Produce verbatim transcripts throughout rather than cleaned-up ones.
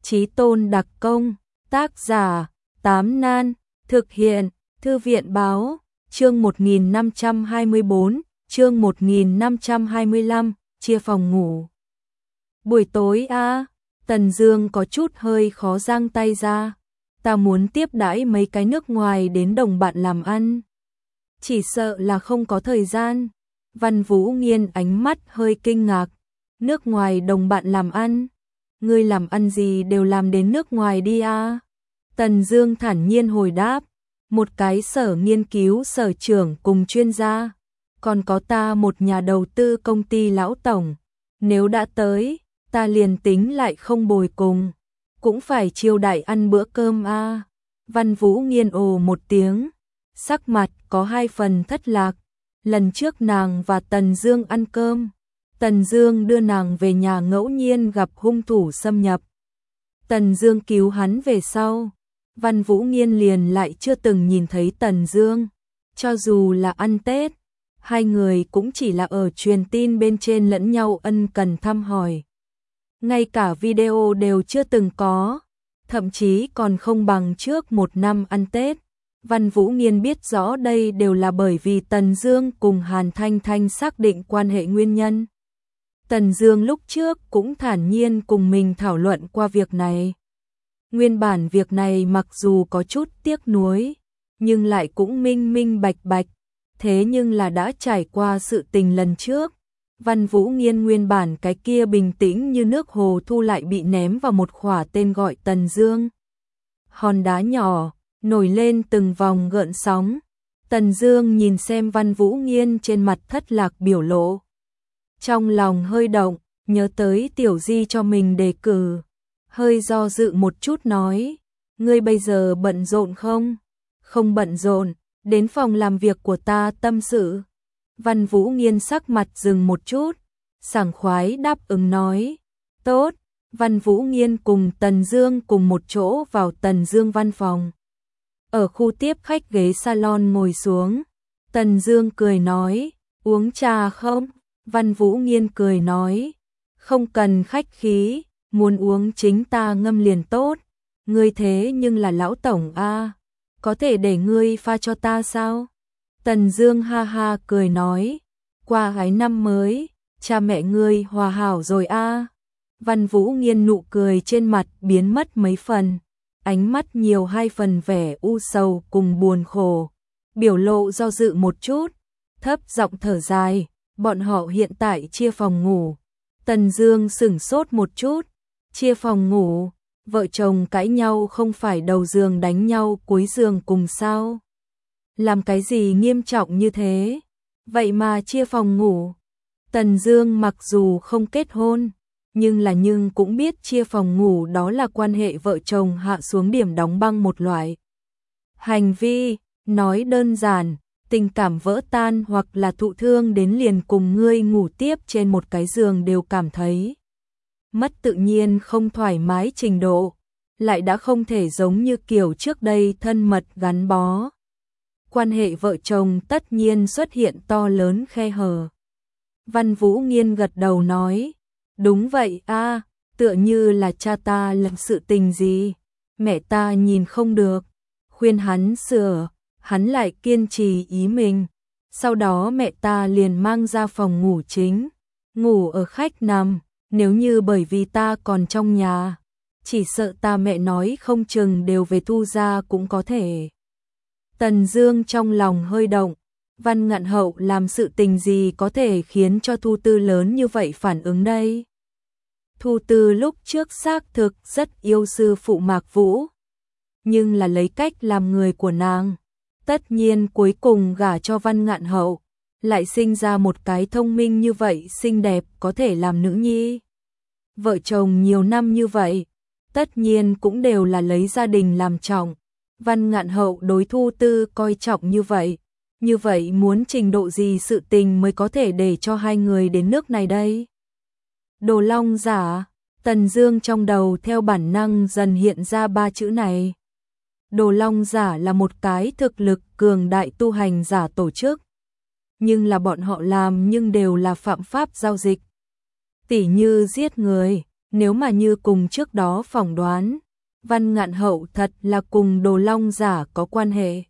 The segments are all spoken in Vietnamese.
Chí Tôn đặc công, tác giả, Tám Nan, thực hiện, Thư viện báo, chương một nghìn năm trăm hai mươi bốn, chương một nghìn năm trăm hai mươi lăm, chia phòng ngủ. Buổi tối a, Tần Dương có chút hơi khó giang tay ra, ta muốn tiếp đãi mấy cái nước ngoài đến đồng bạn làm ăn. Chỉ sợ là không có thời gian. Văn Vũ Nghiên ánh mắt hơi kinh ngạc, nước ngoài đồng bạn làm ăn? Ngươi làm ăn gì đều làm đến nước ngoài đi a? Tần Dương thản nhiên hồi đáp, một cái sở nghiên cứu sở trưởng cùng chuyên gia, còn có ta một nhà đầu tư công ty lão tổng, nếu đã tới, ta liền tính lại không bồi cùng, cũng phải chiêu đãi ăn bữa cơm a. Văn Vũ Nghiên ồ một tiếng, sắc mặt có hai phần thất lạc. Lần trước nàng và Tần Dương ăn cơm, Tần Dương đưa nàng về nhà ngẫu nhiên gặp hung thủ xâm nhập. Tần Dương cứu hắn về sau, Văn Vũ Nghiên liền lại chưa từng nhìn thấy Tần Dương. Cho dù là ăn Tết, hai người cũng chỉ là ở truyền tin bên trên lẫn nhau ân cần thăm hỏi. Ngay cả video đều chưa từng có, thậm chí còn không bằng trước một năm ăn Tết. Văn Vũ Nghiên biết rõ đây đều là bởi vì Tần Dương cùng Hàn Thanh Thanh xác định quan hệ nguyên nhân. Tần Dương lúc trước cũng thản nhiên cùng mình thảo luận qua việc này. Nguyên bản việc này mặc dù có chút tiếc nuối, nhưng lại cũng minh minh bạch bạch, thế nhưng là đã trải qua sự tình lần trước. Văn Vũ Nghiên nguyên bản cái kia bình tĩnh như nước hồ thu lại bị ném vào một khỏa tên gọi Tần Dương. Hòn đá nhỏ nổi lên từng vòng gợn sóng. Tần Dương nhìn xem Văn Vũ Nghiên trên mặt thất lạc biểu lộ, trong lòng hơi động, nhớ tới Tiểu Di cho mình đề cử, hơi do dự một chút nói, ngươi bây giờ bận rộn không? Không bận rộn, đến phòng làm việc của ta tâm sự. Văn Vũ Nghiên sắc mặt dừng một chút, sảng khoái đáp ứng nói, tốt. Văn Vũ Nghiên cùng Tần Dương cùng một chỗ vào Tần Dương văn phòng. Ở khu tiếp khách ghế salon ngồi xuống, Tần Dương cười nói, uống trà không? Văn Vũ Nghiên cười nói, không cần khách khí, muốn uống chính ta ngâm liền tốt, ngươi thế nhưng là lão tổng a, có thể để ngươi pha cho ta sao? Tần Dương ha ha cười nói, qua gái năm mới, cha mẹ ngươi hòa hảo rồi a. Văn Vũ Nghiên nụ cười trên mặt biến mất mấy phần, ánh mắt nhiều hai phần vẻ u sầu cùng buồn khổ, biểu lộ do dự một chút, thấp giọng thở dài, bọn họ hiện tại chia phòng ngủ. Tần Dương sững sốt một chút, chia phòng ngủ, vợ chồng cãi nhau không phải đầu giường đánh nhau cuối giường cùng sao? Làm cái gì nghiêm trọng như thế? Vậy mà chia phòng ngủ. Tần Dương mặc dù không kết hôn, nhưng là nhưng cũng biết chia phòng ngủ đó là quan hệ vợ chồng hạ xuống điểm đóng băng một loại hành vi, nói đơn giản, tình cảm vỡ tan hoặc là thụ thương đến liền cùng ngươi ngủ tiếp trên một cái giường đều cảm thấy mất tự nhiên không thoải mái trình độ, lại đã không thể giống như kiểu trước đây thân mật gắn bó. Quan hệ vợ chồng tất nhiên xuất hiện to lớn khe hở. Văn Vũ Nghiên gật đầu nói, đúng vậy a, tựa như là cha ta làm sự tình gì, mẹ ta nhìn không được, khuyên hắn sửa, hắn lại kiên trì ý mình, sau đó mẹ ta liền mang ra phòng ngủ chính, ngủ ở khách nằm, nếu như bởi vì ta còn trong nhà, chỉ sợ ta mẹ nói không chừng đều về Thu gia cũng có thể. Tần Dương trong lòng hơi động, Văn Ngạn Hậu làm sự tình gì có thể khiến cho Thu Tư lớn như vậy phản ứng đây? Thu Tư lúc trước xác thực rất yêu sư phụ Mạc Vũ, nhưng là lấy cách làm người của nàng, tất nhiên cuối cùng gả cho Văn Ngạn Hậu, lại sinh ra một cái thông minh như vậy xinh đẹp có thể làm nữ nhi. Vợ chồng nhiều năm như vậy, tất nhiên cũng đều là lấy gia đình làm trọng. Văn Ngạn Hậu đối Thu Tư coi trọng như vậy, như vậy muốn trình độ gì sự tình mới có thể để cho hai người đến nước này đây? Đồ Long giả, Tần Dương trong đầu theo bản năng dần hiện ra ba chữ này. Đồ Long giả là một cái thực lực cường đại tu hành giả tổ chức, nhưng là bọn họ làm nhưng đều là phạm pháp giao dịch. Tỉ như giết người, Nếu mà như cùng trước đó phỏng đoán, Văn Ngạn Hậu thật là cùng Đồ Long giả có quan hệ.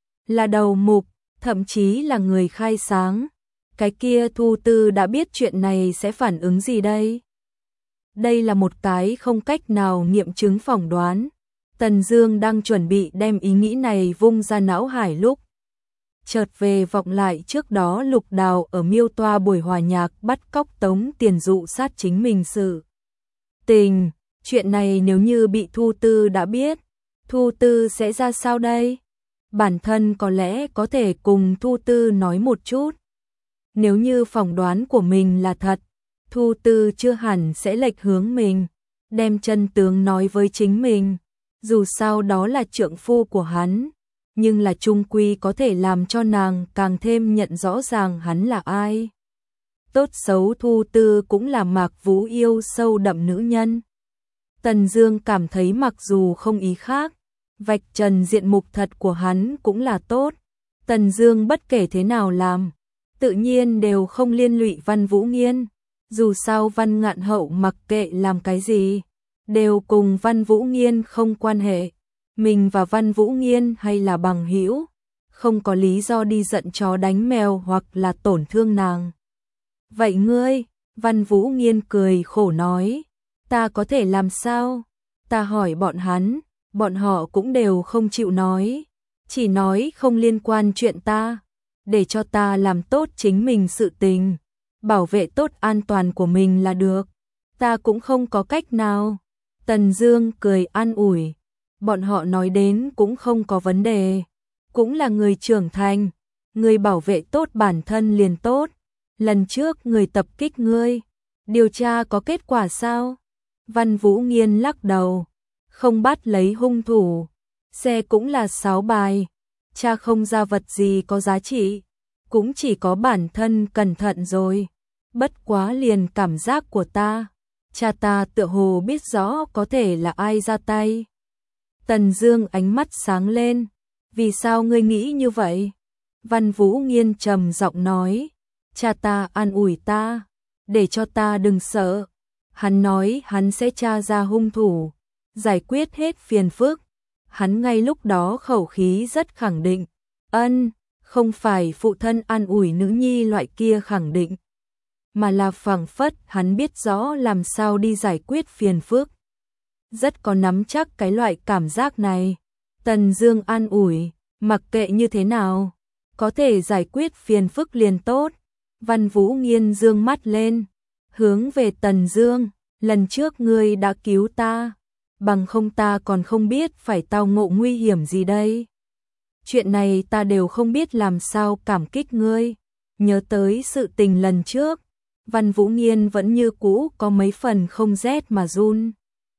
Là đầu mục, thậm chí là người khai sáng. Cái kia Thu Tư đã biết chuyện này sẽ phản ứng gì đây? Đây là một cái không cách nào nghiệm chứng phỏng đoán. Tần Dương đang chuẩn bị đem ý nghĩ này vung ra não hải lúc chợt về vọng lại trước đó Lục Đào ở Miêu Toa buổi hòa nhạc bắt cóc tống tiền dụ sát chính mình sự tình. Chuyện này nếu như bị Thu Tư đã biết, Thu Tư sẽ ra sao đây? Bản thân có lẽ có thể cùng Thu Tư nói một chút. Nếu như phỏng đoán của mình là thật, Thu Tư chưa hẳn sẽ lệch hướng mình, đem chân tướng nói với chính mình. Dù sao đó là trượng phu của hắn, nhưng là chung quy có thể làm cho nàng càng thêm nhận rõ ràng hắn là ai. Tốt xấu Thu Tư cũng là Mạc Vũ yêu sâu đậm nữ nhân. Tần Dương cảm thấy mặc dù không ý khác, vạch trần diện mục thật của hắn cũng là tốt. Tần Dương bất kể thế nào làm, tự nhiên đều không liên lụy Văn Vũ Nghiên. Dù sao Văn Ngạn Hậu mặc kệ làm cái gì, đều cùng Văn Vũ Nghiên không quan hệ. Mình và Văn Vũ Nghiên hay là bằng hữu, không có lý do đi giận chó đánh mèo hoặc là tổn thương nàng. Vậy ngươi? Văn Vũ Nghiên cười khổ nói. Ta có thể làm sao? Ta hỏi bọn hắn, bọn họ cũng đều không chịu nói. Chỉ nói không liên quan chuyện ta, để cho ta làm tốt chính mình sự tình, bảo vệ tốt an toàn của mình là được. Ta cũng không có cách nào. Tần Dương cười an ủi. Bọn họ nói đến cũng không có vấn đề. Cũng là người trưởng thành, người bảo vệ tốt bản thân liền tốt. Lần trước người tập kích ngươi, điều tra có kết quả sao? Văn Vũ Nghiên lắc đầu. Không bắt lấy hung thủ. Xe cũng là sáu bài. Cha không ra vật gì có giá trị. Cũng chỉ có bản thân cẩn thận rồi. Bất quá liền cảm giác của ta. Cha ta tựa hồ biết rõ có thể là ai ra tay. Tần Dương ánh mắt sáng lên. Vì sao ngươi nghĩ như vậy? Văn Vũ Nghiên trầm giọng nói. Cha ta an ủi ta, để cho ta đừng sợ. Hắn nói hắn sẽ tra ra hung thủ, giải quyết hết phiền phức. Hắn ngay lúc đó khẩu khí rất khẳng định. Ân, không phải phụ thân an ủi nữ nhi loại kia khẳng định, mà là phảng phất hắn biết rõ làm sao đi giải quyết phiền phức. Rất có nắm chắc cái loại cảm giác này. Tần Dương an ủi, mặc kệ như thế nào, có thể giải quyết phiền phức liền tốt. Văn Vũ Nghiên dương mắt lên, hướng về Tần Dương, lần trước ngươi đã cứu ta, bằng không ta còn không biết phải tao ngộ nguy hiểm gì đây. Chuyện này ta đều không biết làm sao cảm kích ngươi. Nhớ tới sự tình lần trước, Văn Vũ Nghiên vẫn như cũ có mấy phần không rét mà run.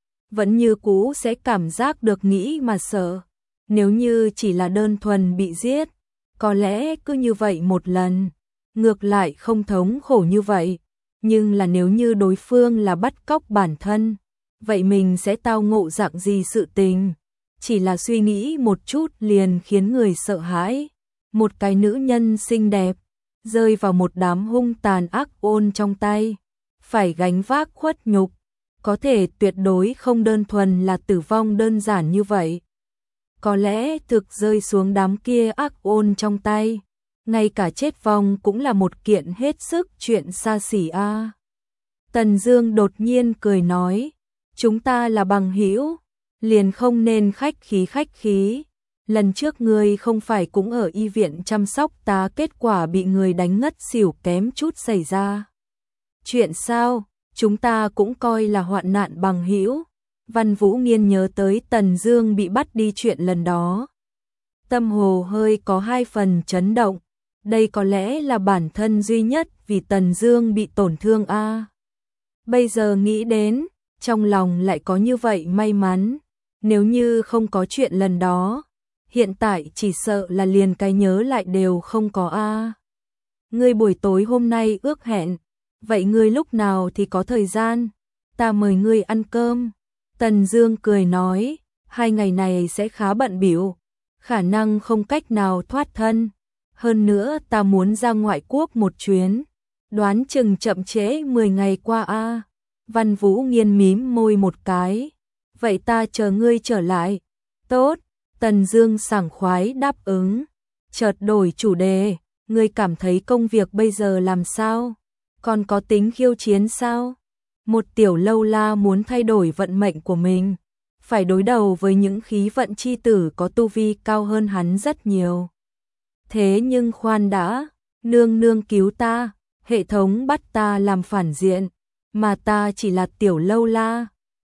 Vẫn như cũ sẽ cảm giác được nghĩ mà sợ. Nếu như chỉ là đơn thuần bị giết, có lẽ cứ như vậy một lần, ngược lại không thống khổ như vậy. Nhưng là nếu như đối phương là bắt cóc bản thân, vậy mình sẽ tao ngộ dạng gì sự tình? Chỉ là suy nghĩ một chút liền khiến người sợ hãi. Một cái nữ nhân xinh đẹp, rơi vào một đám hung tàn ác ôn trong tay, phải gánh vác khuất nhục, có thể tuyệt đối không đơn thuần là tử vong đơn giản như vậy. Có lẽ thực rơi xuống đám kia ác ôn trong tay, ngay cả chết vong cũng là một kiện hết sức chuyện xa xỉ a. À. Tần Dương đột nhiên cười nói, chúng ta là bằng hữu, liền không nên khách khí khách khí. Lần trước ngươi không phải cũng ở y viện chăm sóc ta, kết quả bị người đánh ngất xỉu kém chút xảy ra chuyện sao? Chúng ta cũng coi là hoạn nạn bằng hữu. Văn Vũ Nghiên nhớ tới Tần Dương bị bắt đi chuyện lần đó, tâm hồ hơi có hai phần chấn động. Đây có lẽ là bản thân duy nhất vì Tần Dương bị tổn thương a. À. Bây giờ nghĩ đến, trong lòng lại có như vậy may mắn. Nếu như không có chuyện lần đó, hiện tại chỉ sợ là liền cái nhớ lại đều không có a. À. Ngươi buổi tối hôm nay ước hẹn, vậy ngươi lúc nào thì có thời gian, ta mời ngươi ăn cơm. Tần Dương cười nói, hai ngày này sẽ khá bận bịu, khả năng không cách nào thoát thân. Hơn nữa ta muốn ra ngoại quốc một chuyến, đoán chừng chậm trễ mười ngày qua a. À. Văn Vũ Nghiên mím môi một cái. Vậy ta chờ ngươi trở lại. Tốt, Tần Dương sảng khoái đáp ứng. Chợt đổi chủ đề, ngươi cảm thấy công việc bây giờ làm sao? Còn có tính khiêu chiến sao? Một tiểu lâu la muốn thay đổi vận mệnh của mình, phải đối đầu với những khí vận chi tử có tu vi cao hơn hắn rất nhiều. Thế nhưng khoan đã, nương nương cứu ta, hệ thống bắt ta làm phản diện, mà ta chỉ là tiểu lâu la.